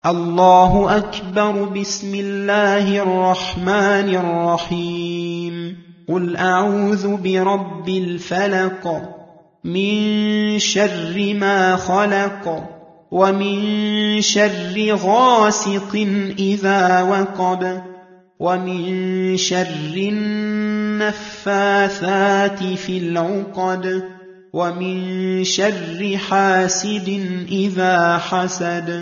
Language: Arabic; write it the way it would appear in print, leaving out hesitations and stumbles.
الله أكبر. بسم الله الرحمن الرحيم. قل أعوذ برب الفلق من شر ما خلق ومن شر غاسق إذا وقب ومن شر النفاثات في العقد ومن شر حاسد إذا حسد.